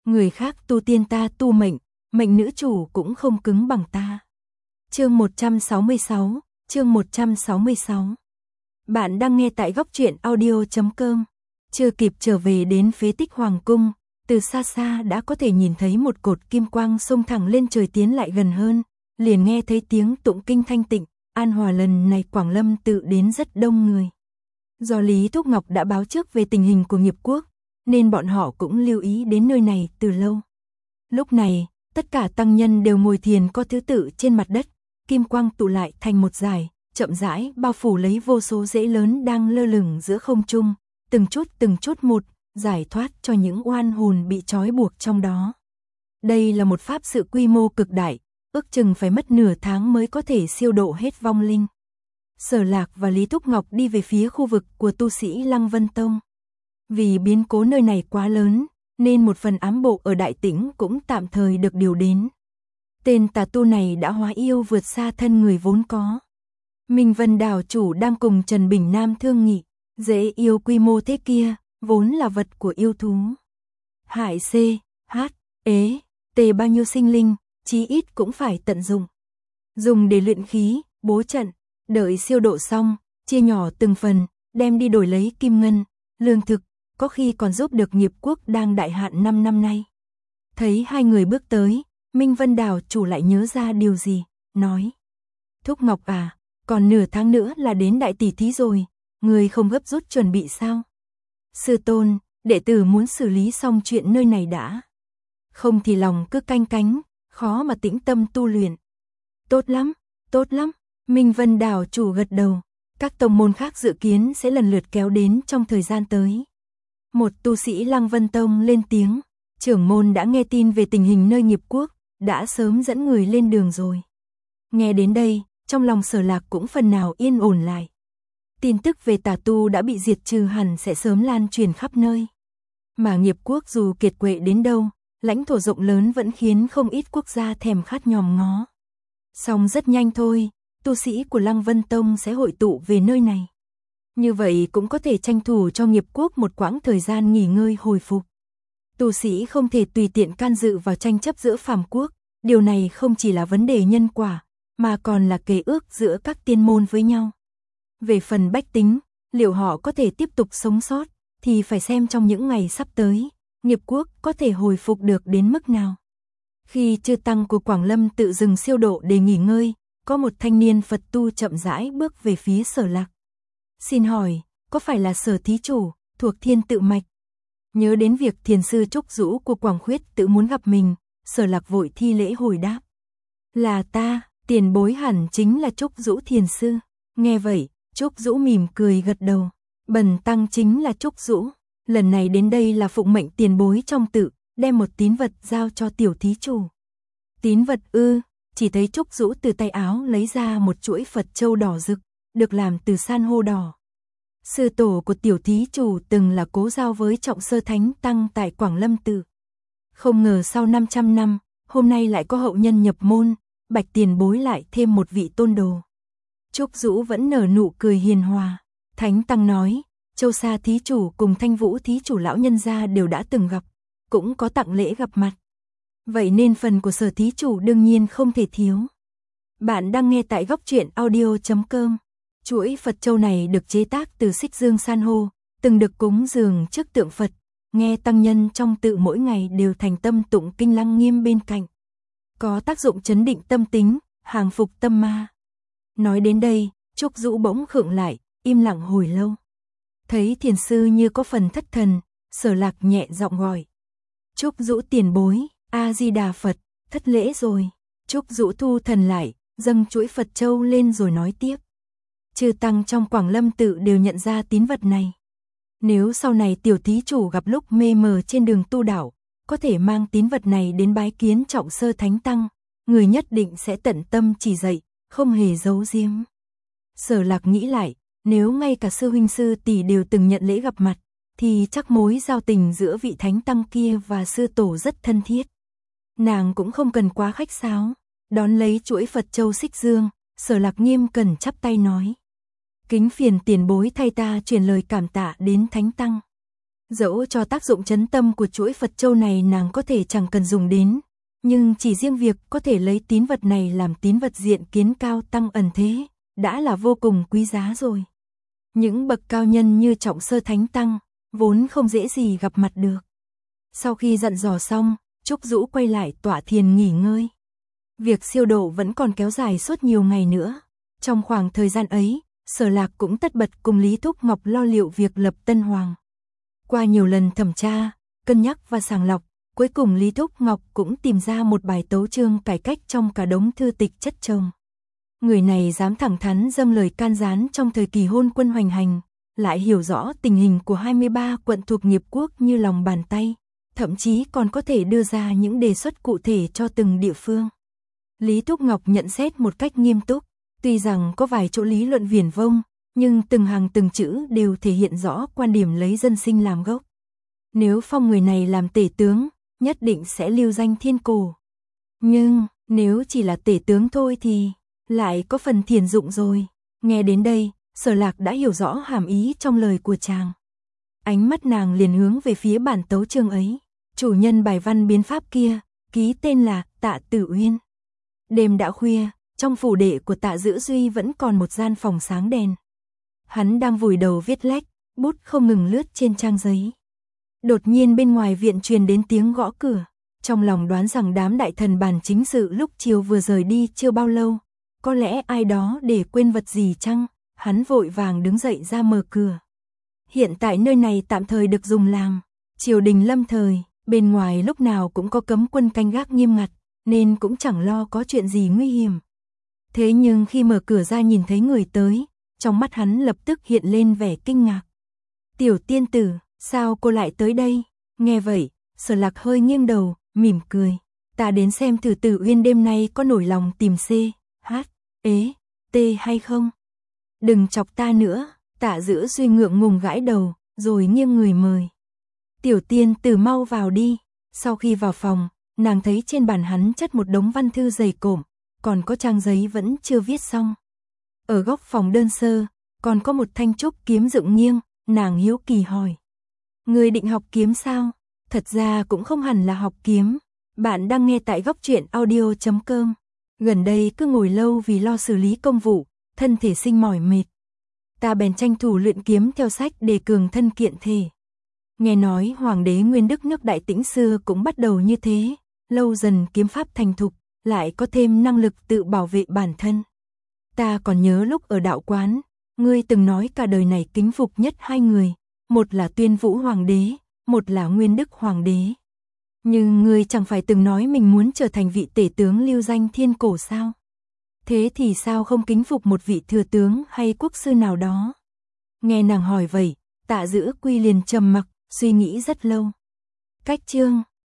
người khác tu tiên ta tu mệnh, mệnh nữ chủ cũng không cứng bằng ta. Chương 166, chương 166. Bạn đang nghe tại góc truyện audio.com. Chưa kịp trở về đến phế tích hoàng cung, từ xa xa đã có thể nhìn thấy một cột kim quang xông thẳng lên trời tiến lại gần hơn, liền nghe thấy tiếng tụng kinh thanh tịnh. An Hòa lần này Quảng Lâm tự đến rất đông người. Do Lý Thúc Ngọc đã báo trước về tình hình của nghiệp quốc, nên bọn họ cũng lưu ý đến nơi này từ lâu. Lúc này, tất cả tăng nhân đều ngồi thiền có thứ tự trên mặt đất, kim quang tụ lại thành một dải, chậm rãi bao phủ lấy vô số rễ lớn đang lơ lửng giữa không trung, từng chút một, giải thoát cho những oan hồn bị trói buộc trong đó. Đây là một pháp sự quy mô cực đại, ước chừng phải mất nửa tháng mới có thể siêu độ hết vong linh. Sở Lạc và Lý Thúc Ngọc đi về phía khu vực của tu sĩ Lăng Vân Tông. Vì biến cố nơi này quá lớn, nên một phần ám bộ ở Đại Tĩnh cũng tạm thời được điều đến. Tên tà tu này đã hóa yêu vượt xa thân người vốn có. Minh Vân đảo chủ đang cùng Trần Bình Nam thương nghị, dễ yêu quy mô thế kia, vốn là vật của yêu thú. Hại C, H, ế, T bao nhiêu sinh linh, chí ít cũng phải tận dụng. Dùng để luyện khí, bố trận, đợi siêu độ xong, chia nhỏ từng phần, đem đi đổi lấy kim ngân, lương thực, có khi còn giúp được nghiệp quốc đang đại hạn 5 năm nay. Thấy hai người bước tới, Minh Vân đảo chủ lại nhớ ra điều gì, nói. Thúc Ngọc à, còn nửa tháng nữa là đến đại tỷ thí rồi, người không gấp rút chuẩn bị sao? Sư tôn, đệ tử muốn xử lý xong chuyện nơi này đã. Không thì lòng cứ canh cánh, khó mà tĩnh tâm tu luyện. Tốt lắm, Minh Vân đảo chủ gật đầu, các tông môn khác dự kiến sẽ lần lượt kéo đến trong thời gian tới. Một tu sĩ Lăng Vân Tông lên tiếng, trưởng môn đã nghe tin về tình hình nơi nghiệp quốc, đã sớm dẫn người lên đường rồi. Nghe đến đây, trong lòng Sở Lạc cũng phần nào yên ổn lại. Tin tức về tà tu đã bị diệt trừ hẳn sẽ sớm lan truyền khắp nơi. Mà nghiệp quốc dù kiệt quệ đến đâu, lãnh thổ rộng lớn vẫn khiến không ít quốc gia thèm khát nhòm ngó. Song rất nhanh thôi, tu sĩ của Lăng Vân Tông sẽ hội tụ về nơi này. Như vậy cũng có thể tranh thủ cho nghiệp quốc một quãng thời gian nghỉ ngơi hồi phục. Tu sĩ không thể tùy tiện can dự vào tranh chấp giữa phàm quốc, điều này không chỉ là vấn đề nhân quả, mà còn là kế ước giữa các tiên môn với nhau. Về phần bách tính, liệu họ có thể tiếp tục sống sót, thì phải xem trong những ngày sắp tới, nghiệp quốc có thể hồi phục được đến mức nào. Khi chư tăng của Quảng Lâm tự dừng siêu độ để nghỉ ngơi, có một thanh niên Phật tu chậm rãi bước về phía Sở Lạc. Xin hỏi, có phải là Sở thí chủ, thuộc Thiên Tự Mạch? Nhớ đến việc thiền sư Trúc Dũ của Quảng Khuyết tự muốn gặp mình, Sở Lạc vội thi lễ hồi đáp. Là ta, tiền bối hẳn chính là Trúc Dũ thiền sư. Nghe vậy, Trúc Dũ mỉm cười gật đầu. Bần tăng chính là Trúc Dũ, lần này đến đây là phụng mệnh tiền bối trong tự, đem một tín vật giao cho tiểu thí chủ. Tín vật ư? Chỉ thấy Trúc Dũ từ tay áo lấy ra một chuỗi Phật châu đỏ rực, được làm từ san hô đỏ. Sư tổ của tiểu thí chủ từng là cố giao với Trọng Sơ Thánh Tăng tại Quảng Lâm Tự. Không ngờ sau 500 năm, hôm nay lại có hậu nhân nhập môn, bạch tiền bối lại thêm một vị tôn đồ. Trúc Dũ vẫn nở nụ cười hiền hòa. Thánh Tăng nói, Châu Sa thí chủ cùng Thanh Vũ thí chủ lão nhân gia đều đã từng gặp, cũng có tặng lễ gặp mặt. Vậy nên phần của Sở thí chủ đương nhiên không thể thiếu. Bạn đang nghe tại góc truyện audio.com. Chuỗi Phật châu này được chế tác từ xích dương san hô, từng được cúng dường trước tượng Phật, nghe tăng nhân trong tự mỗi ngày đều thành tâm tụng kinh Lăng Nghiêm bên cạnh. Có tác dụng chấn định tâm tính, hàng phục tâm ma. Nói đến đây, Trúc Dũ bỗng khựng lại, im lặng hồi lâu. Thấy thiền sư như có phần thất thần, Sở Lạc nhẹ giọng gọi. Trúc Dũ tiền bối, A-di-đà Phật, thất lễ rồi. Trúc Dũ thu thần lại, dâng chuỗi Phật châu lên rồi nói tiếp. Chư tăng trong Quảng Lâm tự đều nhận ra tín vật này. Nếu sau này tiểu thí chủ gặp lúc mê mờ trên đường tu đạo, có thể mang tín vật này đến bái kiến Trọng Sơ Thánh Tăng, người nhất định sẽ tận tâm chỉ dạy, không hề giấu giếm. Sở Lạc nghĩ lại, nếu ngay cả sư huynh sư tỷ đều từng nhận lễ gặp mặt, thì chắc mối giao tình giữa vị Thánh Tăng kia và sư tổ rất thân thiết. Nàng cũng không cần quá khách sáo, đón lấy chuỗi Phật châu xích dương, Sở Lạc nghiêm cẩn chắp tay nói. Kính phiền tiền bối thay ta truyền lời cảm tạ đến Thánh Tăng. Dẫu cho tác dụng trấn tâm của chuỗi Phật châu này nàng có thể chẳng cần dùng đến, nhưng chỉ riêng việc có thể lấy tín vật này làm tín vật diện kiến cao tăng ẩn thế, đã là vô cùng quý giá rồi. Những bậc cao nhân như Trọng Sơ Thánh Tăng, vốn không dễ gì gặp mặt được. Sau khi dặn dò xong, Trúc Dũ quay lại tọa thiền nghỉ ngơi. Việc siêu độ vẫn còn kéo dài suốt nhiều ngày nữa. Trong khoảng thời gian ấy, Sở Lạc cũng tất bật cùng Lý Thúc Ngọc lo liệu việc lập Tân Hoàng. Qua nhiều lần thẩm tra, cân nhắc và sàng lọc, cuối cùng Lý Thúc Ngọc cũng tìm ra một bài tấu chương cải cách trong cả đống thư tịch chất chồng. Người này dám thẳng thắn dâng lời can gián trong thời kỳ hôn quân hoành hành, lại hiểu rõ tình hình của 23 quận thuộc nghiệp quốc như lòng bàn tay, thậm chí còn có thể đưa ra những đề xuất cụ thể cho từng địa phương. Lý Thúc Ngọc nhận xét một cách nghiêm túc, tuy rằng có vài chỗ lý luận viển vông, nhưng từng hàng từng chữ đều thể hiện rõ quan điểm lấy dân sinh làm gốc. Nếu phong người này làm tể tướng, nhất định sẽ lưu danh thiên cổ. Nhưng, nếu chỉ là tể tướng thôi thì lại có phần thiền dụng rồi. Nghe đến đây, Sở Lạc đã hiểu rõ hàm ý trong lời của chàng. Ánh mắt nàng liền hướng về phía bản tấu chương ấy. Chủ nhân bài văn biến pháp kia, ký tên là Tạ Tử Uyên. Đêm đã khuya, trong phủ đệ của Tạ Dữ Duy vẫn còn một gian phòng sáng đèn. Hắn đang vùi đầu viết lách, bút không ngừng lướt trên trang giấy. Đột nhiên bên ngoài viện truyền đến tiếng gõ cửa. Trong lòng đoán rằng đám đại thần bàn chính sự lúc chiều vừa rời đi chưa bao lâu. Có lẽ ai đó để quên vật gì chăng? Hắn vội vàng đứng dậy ra mở cửa. Hiện tại nơi này tạm thời được dùng làm triều đình lâm thời, bên ngoài lúc nào cũng có cấm quân canh gác nghiêm ngặt, nên cũng chẳng lo có chuyện gì nguy hiểm. Thế nhưng khi mở cửa ra nhìn thấy người tới, trong mắt hắn lập tức hiện lên vẻ kinh ngạc. Tiểu tiên tử, sao cô lại tới đây? Nghe vậy, Sở Lạc hơi nghiêng đầu, mỉm cười. Ta đến xem thử Tử Uyên đêm nay có nổi lòng tìm C, H, ế, T hay không? Đừng chọc ta nữa, Tạ Dữ Duy ngượng ngùng gãi đầu, rồi nghiêng người mời. Tiểu tiên tử mau vào đi. Sau khi vào phòng, nàng thấy trên bàn hắn chất một đống văn thư dày cộm, còn có trang giấy vẫn chưa viết xong. Ở góc phòng đơn sơ, còn có một thanh trúc kiếm dựng nghiêng, nàng hiếu kỳ hỏi. Người định học kiếm sao? Thật ra cũng không hẳn là học kiếm. Bạn đang nghe tại góc truyện audio.com. Gần đây cứ ngồi lâu vì lo xử lý công vụ, thân thể sinh mỏi mệt. Ta bèn tranh thủ luyện kiếm theo sách để cường thân kiện thể. Nghe nói Hoàng đế Nguyên Đức nước Đại Tĩnh xưa cũng bắt đầu như thế, lâu dần kiếm pháp thành thục, lại có thêm năng lực tự bảo vệ bản thân. Ta còn nhớ lúc ở đạo quán, ngươi từng nói cả đời này kính phục nhất hai người, một là Tuyên Vũ Hoàng đế, một là Nguyên Đức Hoàng đế. Nhưng ngươi chẳng phải từng nói mình muốn trở thành vị tể tướng lưu danh thiên cổ sao? Thế thì sao không kính phục một vị thừa tướng hay quốc sư nào đó? Nghe nàng hỏi vậy, Tạ Dữ Quy liền trầm mặc, suy nghĩ rất lâu. Cách chương